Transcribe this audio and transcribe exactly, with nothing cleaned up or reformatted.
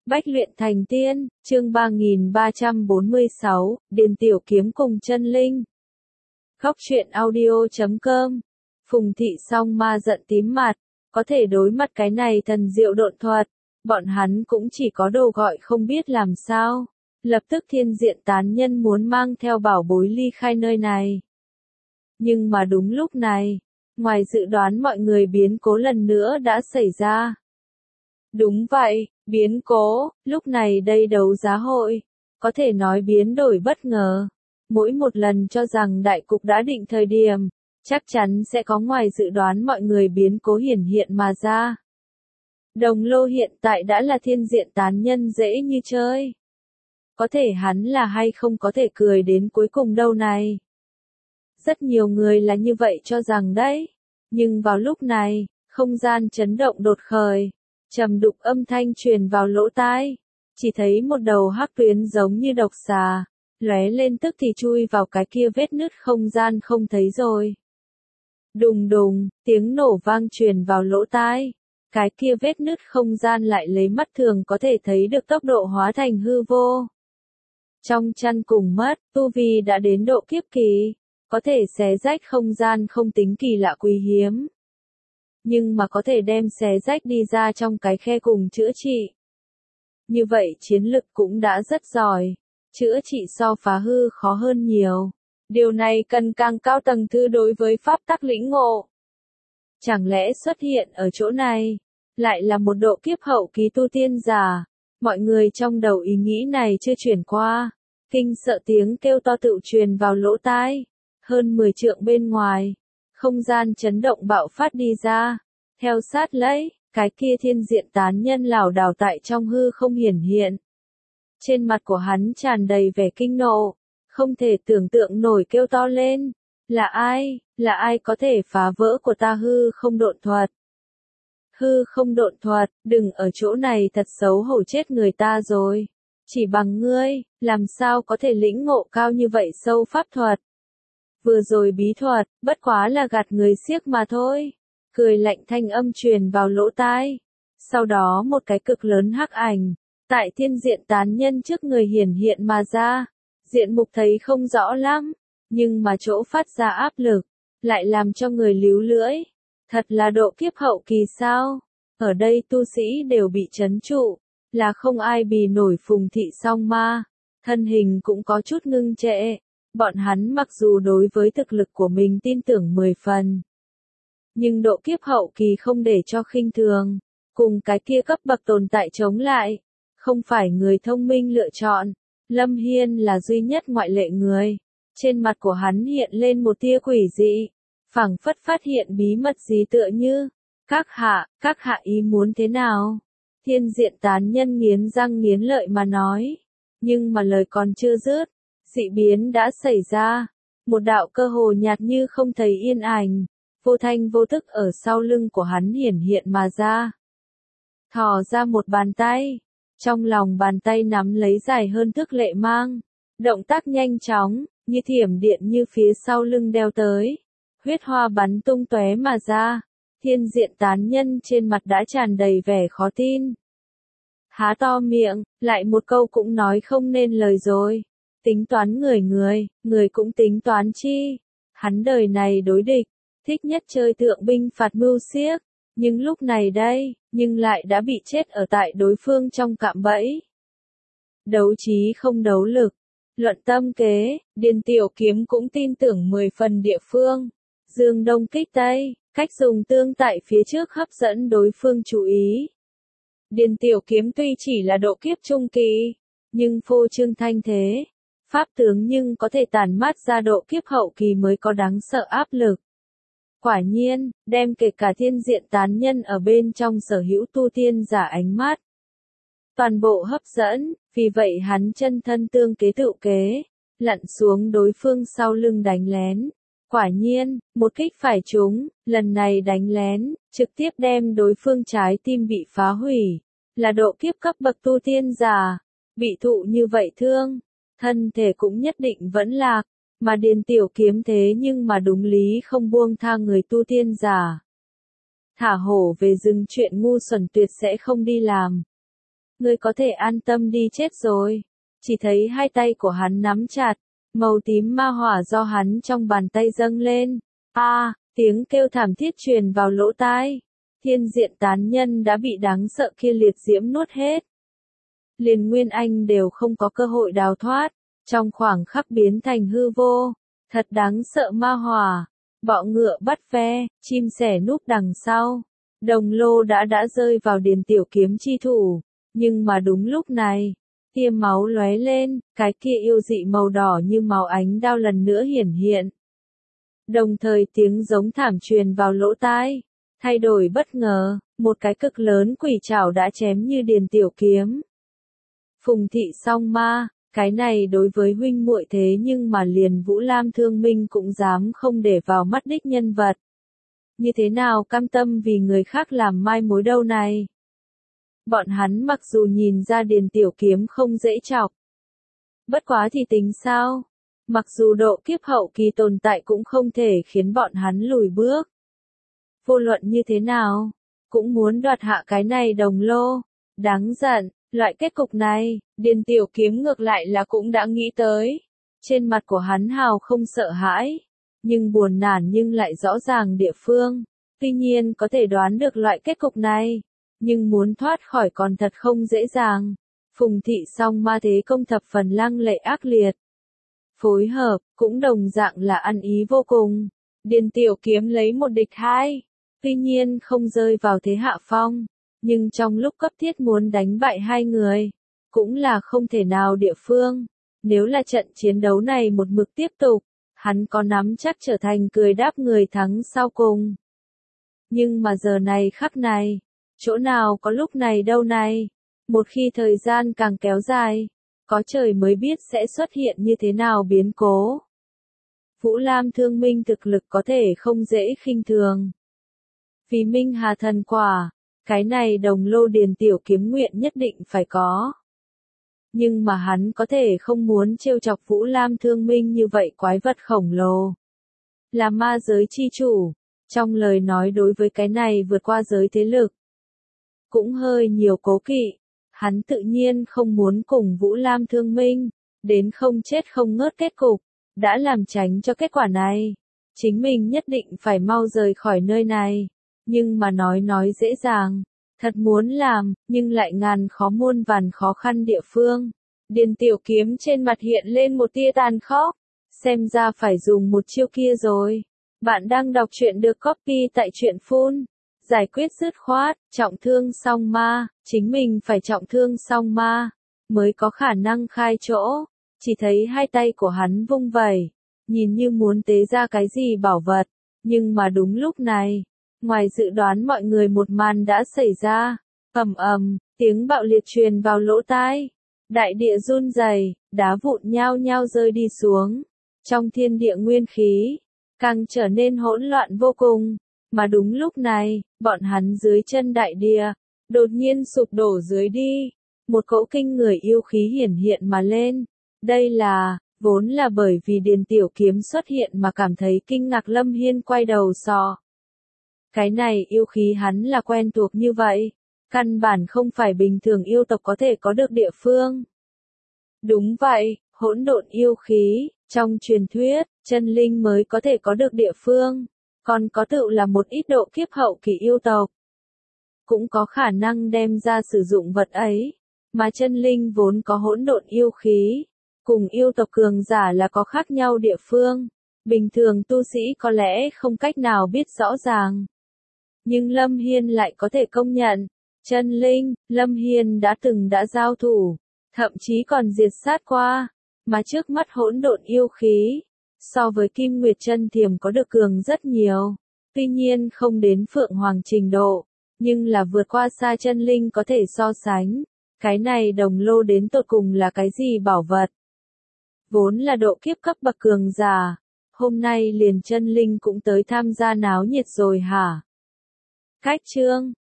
Bách luyện thành tiên, chương ba nghìn ba trăm bốn mươi sáu, Điền Tiểu Kiếm cùng chân linh. Góc truyện audio chấm com. Phùng Thị Song Ma giận tím mặt, có thể đối mặt cái này thần diệu độn thuật, bọn hắn cũng chỉ có đồ gọi không biết làm sao. Lập tức thiên diện tán nhân muốn mang theo bảo bối ly khai nơi này. Nhưng mà đúng lúc này, ngoài dự đoán mọi người biến cố lần nữa đã xảy ra. Đúng vậy, biến cố, lúc này đây đấu giá hội, có thể nói biến đổi bất ngờ. Mỗi một lần cho rằng đại cục đã định thời điểm, chắc chắn sẽ có ngoài dự đoán mọi người biến cố hiển hiện mà ra. Đồng Lô hiện tại đã là thiên diện tán nhân dễ như chơi. Có thể hắn là hay không có thể cười đến cuối cùng đâu này. Rất nhiều người là như vậy cho rằng đấy. Nhưng vào lúc này, không gian chấn động đột khởi. Trầm đục âm thanh truyền vào lỗ tai, chỉ thấy một đầu hắc tuyến giống như độc xà, lóe lên tức thì chui vào cái kia vết nứt không gian không thấy rồi. Đùng đùng, tiếng nổ vang truyền vào lỗ tai, cái kia vết nứt không gian lại lấy mắt thường có thể thấy được tốc độ hóa thành hư vô. Trong chăn cùng mất, tu vi đã đến độ kiếp kỳ, có thể xé rách không gian không tính kỳ lạ quý hiếm. Nhưng mà có thể đem xé rách đi ra trong cái khe cùng chữa trị. Như vậy chiến lực cũng đã rất giỏi, chữa trị so phá hư khó hơn nhiều. Điều này cần càng cao tầng thứ đối với pháp tắc lĩnh ngộ. Chẳng lẽ xuất hiện ở chỗ này, lại là một độ kiếp hậu kỳ tu tiên giả, mọi người trong đầu ý nghĩ này chưa chuyển qua, kinh sợ tiếng kêu to tự truyền vào lỗ tai, hơn mười trượng bên ngoài. Không gian chấn động bạo phát đi ra, theo sát lấy, cái kia thiên diện tán nhân lảo đảo tại trong hư không hiển hiện. Trên mặt của hắn tràn đầy vẻ kinh nộ, không thể tưởng tượng nổi kêu to lên, là ai, là ai có thể phá vỡ của ta hư không độn thuật. Hư không độn thuật, đừng ở chỗ này thật xấu hổ chết người ta rồi. Chỉ bằng ngươi, làm sao có thể lĩnh ngộ cao như vậy sâu pháp thuật. Vừa rồi bí thuật, bất quá là gạt người xiếc mà thôi. Cười lạnh thanh âm truyền vào lỗ tai. Sau đó một cái cực lớn hắc ảnh, tại thiên diện tán nhân trước người hiển hiện mà ra. Diện mục thấy không rõ lắm, nhưng mà chỗ phát ra áp lực, lại làm cho người líu lưỡi. Thật là độ kiếp hậu kỳ sao? Ở đây tu sĩ đều bị trấn trụ, là không ai bì nổi Phùng Thị Song Ma. Thân hình cũng có chút ngưng trệ. Bọn hắn mặc dù đối với thực lực của mình tin tưởng mười phần, nhưng độ kiếp hậu kỳ không để cho khinh thường, cùng cái kia cấp bậc tồn tại chống lại, không phải người thông minh lựa chọn. Lâm Hiên là duy nhất ngoại lệ người, trên mặt của hắn hiện lên một tia quỷ dị, phảng phất phát hiện bí mật gì tựa như, các hạ, các hạ ý muốn thế nào? Thiên diện tán nhân nghiến răng nghiến lợi mà nói, nhưng mà lời còn chưa dứt. Dị biến đã xảy ra, một đạo cơ hồ nhạt như không thấy yên ảnh, vô thanh vô thức ở sau lưng của hắn hiển hiện mà ra. Thò ra một bàn tay, trong lòng bàn tay nắm lấy dài hơn thước lệ mang, động tác nhanh chóng, như thiểm điện như phía sau lưng đeo tới, huyết hoa bắn tung tóe mà ra, thiên diện tán nhân trên mặt đã tràn đầy vẻ khó tin. Há to miệng, lại một câu cũng nói không nên lời rồi. Tính toán người người, người cũng tính toán chi. Hắn đời này đối địch, thích nhất chơi tượng binh phạt mưu xiếc. Nhưng lúc này đây, nhưng lại đã bị chết ở tại đối phương trong cạm bẫy. Đấu trí không đấu lực. Luận tâm kế, Điền Tiểu Kiếm cũng tin tưởng mười phần địa phương. Dương đông kích tây, cách dùng tương tại phía trước hấp dẫn đối phương chú ý. Điền Tiểu Kiếm tuy chỉ là độ kiếp trung kỳ, nhưng phô trương thanh thế. Pháp tướng nhưng có thể tản mát ra độ kiếp hậu kỳ mới có đáng sợ áp lực. Quả nhiên, đem kể cả thiên diện tán nhân ở bên trong sở hữu tu tiên giả ánh mắt. Toàn bộ hấp dẫn, vì vậy hắn chân thân tương kế tự kế, lặn xuống đối phương sau lưng đánh lén. Quả nhiên, một kích phải trúng, lần này đánh lén, trực tiếp đem đối phương trái tim bị phá hủy, là độ kiếp cấp bậc tu tiên giả, bị thụ như vậy thương. Thân thể cũng nhất định vẫn lạc, mà Điền Tiểu Kiếm thế nhưng mà đúng lý không buông tha người tu tiên giả. Thả hổ về rừng chuyện ngu xuẩn tuyệt sẽ không đi làm. Ngươi có thể an tâm đi chết rồi. Chỉ thấy hai tay của hắn nắm chặt, màu tím ma hỏa do hắn trong bàn tay dâng lên. A, à, tiếng kêu thảm thiết truyền vào lỗ tai. Thiên diện tán nhân đã bị đáng sợ kia liệt diễm nuốt hết. Liền Nguyên Anh đều không có cơ hội đào thoát, trong khoảng khắc biến thành hư vô. Thật đáng sợ ma hỏa. Bọ ngựa bắt ve, chim sẻ núp đằng sau. Đồng lô đã đã rơi vào Điền Tiểu Kiếm chi thủ. Nhưng mà đúng lúc này, tia máu lóe lên, cái kia yêu dị màu đỏ như máu ánh đao lần nữa hiển hiện. Đồng thời tiếng giống thảm truyền vào lỗ tai. Thay đổi bất ngờ, một cái cực lớn quỷ trảo đã chém như Điền Tiểu Kiếm. Phùng thị song ma, cái này đối với huynh muội thế nhưng mà liền Vũ Lam Thương Minh cũng dám không để vào mắt đích nhân vật. Như thế nào cam tâm vì người khác làm mai mối đâu này? Bọn hắn mặc dù nhìn ra Điền Tiểu Kiếm không dễ chọc. Bất quá thì tính sao? Mặc dù độ kiếp hậu kỳ tồn tại cũng không thể khiến bọn hắn lùi bước. Vô luận như thế nào, cũng muốn đoạt hạ cái này đồng lô. Đáng giận, loại kết cục này, Điền Tiểu Kiếm ngược lại là cũng đã nghĩ tới. Trên mặt của hắn hào không sợ hãi, nhưng buồn nản nhưng lại rõ ràng địa phương. Tuy nhiên có thể đoán được loại kết cục này, nhưng muốn thoát khỏi còn thật không dễ dàng. Phùng thị song ma thế công thập phần lăng lệ ác liệt. Phối hợp, cũng đồng dạng là ăn ý vô cùng. Điền Tiểu Kiếm lấy một địch hai. Tuy nhiên không rơi vào thế hạ phong. Nhưng trong lúc cấp thiết muốn đánh bại hai người, cũng là không thể nào địa phương. Nếu là trận chiến đấu này một mực tiếp tục, hắn có nắm chắc trở thành cười đáp người thắng sau cùng. Nhưng mà giờ này khắc này, chỗ nào có lúc này đâu này. Một khi thời gian càng kéo dài, có trời mới biết sẽ xuất hiện như thế nào biến cố. Vũ Lam Thương Minh thực lực có thể không dễ khinh thường. Vì Minh Hà thần quả, cái này đồng lô Điền Tiểu Kiếm nguyện nhất định phải có. Nhưng mà hắn có thể không muốn trêu chọc Vũ Lam Thương Minh như vậy quái vật khổng lồ. Là ma giới chi chủ, trong lời nói đối với cái này vượt qua giới thế lực. Cũng hơi nhiều cố kỵ, hắn tự nhiên không muốn cùng Vũ Lam Thương Minh, đến không chết không ngớt kết cục, đã làm tránh cho kết quả này. Chính mình nhất định phải mau rời khỏi nơi này. Nhưng mà nói nói dễ dàng, thật muốn làm, nhưng lại ngàn khó muôn vàn khó khăn địa phương. Điền Tiểu Kiếm trên mặt hiện lên một tia tàn khốc, xem ra phải dùng một chiêu kia rồi. Bạn đang đọc truyện được copy tại truyện phun. Giải quyết dứt khoát, trọng thương song ma, chính mình phải trọng thương song ma, mới có khả năng khai chỗ. Chỉ thấy hai tay của hắn vung vẩy, nhìn như muốn tế ra cái gì bảo vật, nhưng mà đúng lúc này, ngoài dự đoán mọi người một màn đã xảy ra. Ầm ầm, tiếng bạo liệt truyền vào lỗ tai. Đại địa run rẩy, đá vụn nhao nhao rơi đi xuống. Trong thiên địa nguyên khí, càng trở nên hỗn loạn vô cùng. Mà đúng lúc này, bọn hắn dưới chân đại địa, đột nhiên sụp đổ dưới đi. Một cỗ kinh người yêu khí hiển hiện mà lên. Đây là, vốn là bởi vì Điền Tiểu Kiếm xuất hiện mà cảm thấy kinh ngạc Lâm Hiên quay đầu sò. Cái này yêu khí hắn là quen thuộc như vậy. Căn bản không phải bình thường yêu tộc có thể có được địa phương. Đúng vậy, hỗn độn yêu khí, trong truyền thuyết, chân linh mới có thể có được địa phương. Còn có tự là một ít độ kiếp hậu kỳ yêu tộc. Cũng có khả năng đem ra sử dụng vật ấy. Mà chân linh vốn có hỗn độn yêu khí. Cùng yêu tộc cường giả là có khác nhau địa phương. Bình thường tu sĩ có lẽ không cách nào biết rõ ràng. Nhưng Lâm Hiên lại có thể công nhận. Chân linh, Lâm Hiên đã từng đã giao thủ. Thậm chí còn diệt sát qua. Mà trước mắt hỗn độn yêu khí, so với Kim Nguyệt Chân Thiềm có được cường rất nhiều. Tuy nhiên không đến Phượng Hoàng trình độ, nhưng là vượt qua xa chân linh có thể so sánh. Cái này đồng lô đến tột cùng là cái gì bảo vật? Vốn là độ kiếp cấp bậc cường giả, hôm nay liền chân linh cũng tới tham gia náo nhiệt rồi hả? Cách chương